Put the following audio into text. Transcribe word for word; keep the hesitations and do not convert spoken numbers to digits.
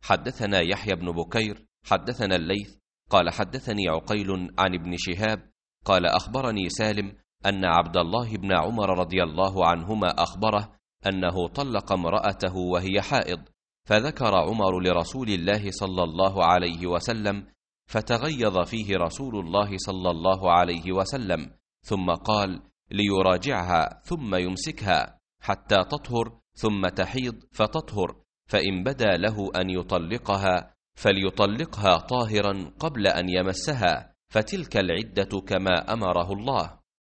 حدثنا يحيى بن بكير حدثنا الليث قال حدثني عقيل عن ابن شهاب قال أخبرني سالم أن عبد الله بن عمر رضي الله عنهما أخبره أنه طلق امرأته وهي حائض، فذكر عمر لرسول الله صلى الله عليه وسلم، فتغيظ فيه رسول الله صلى الله عليه وسلم، ثم قال ليراجعها ثم يمسكها حتى تطهر ثم تحيض فتطهر، فإن بدا له أن يطلقها فليطلقها طاهرا قبل أن يمسها، فتلك العدة كما أمره الله.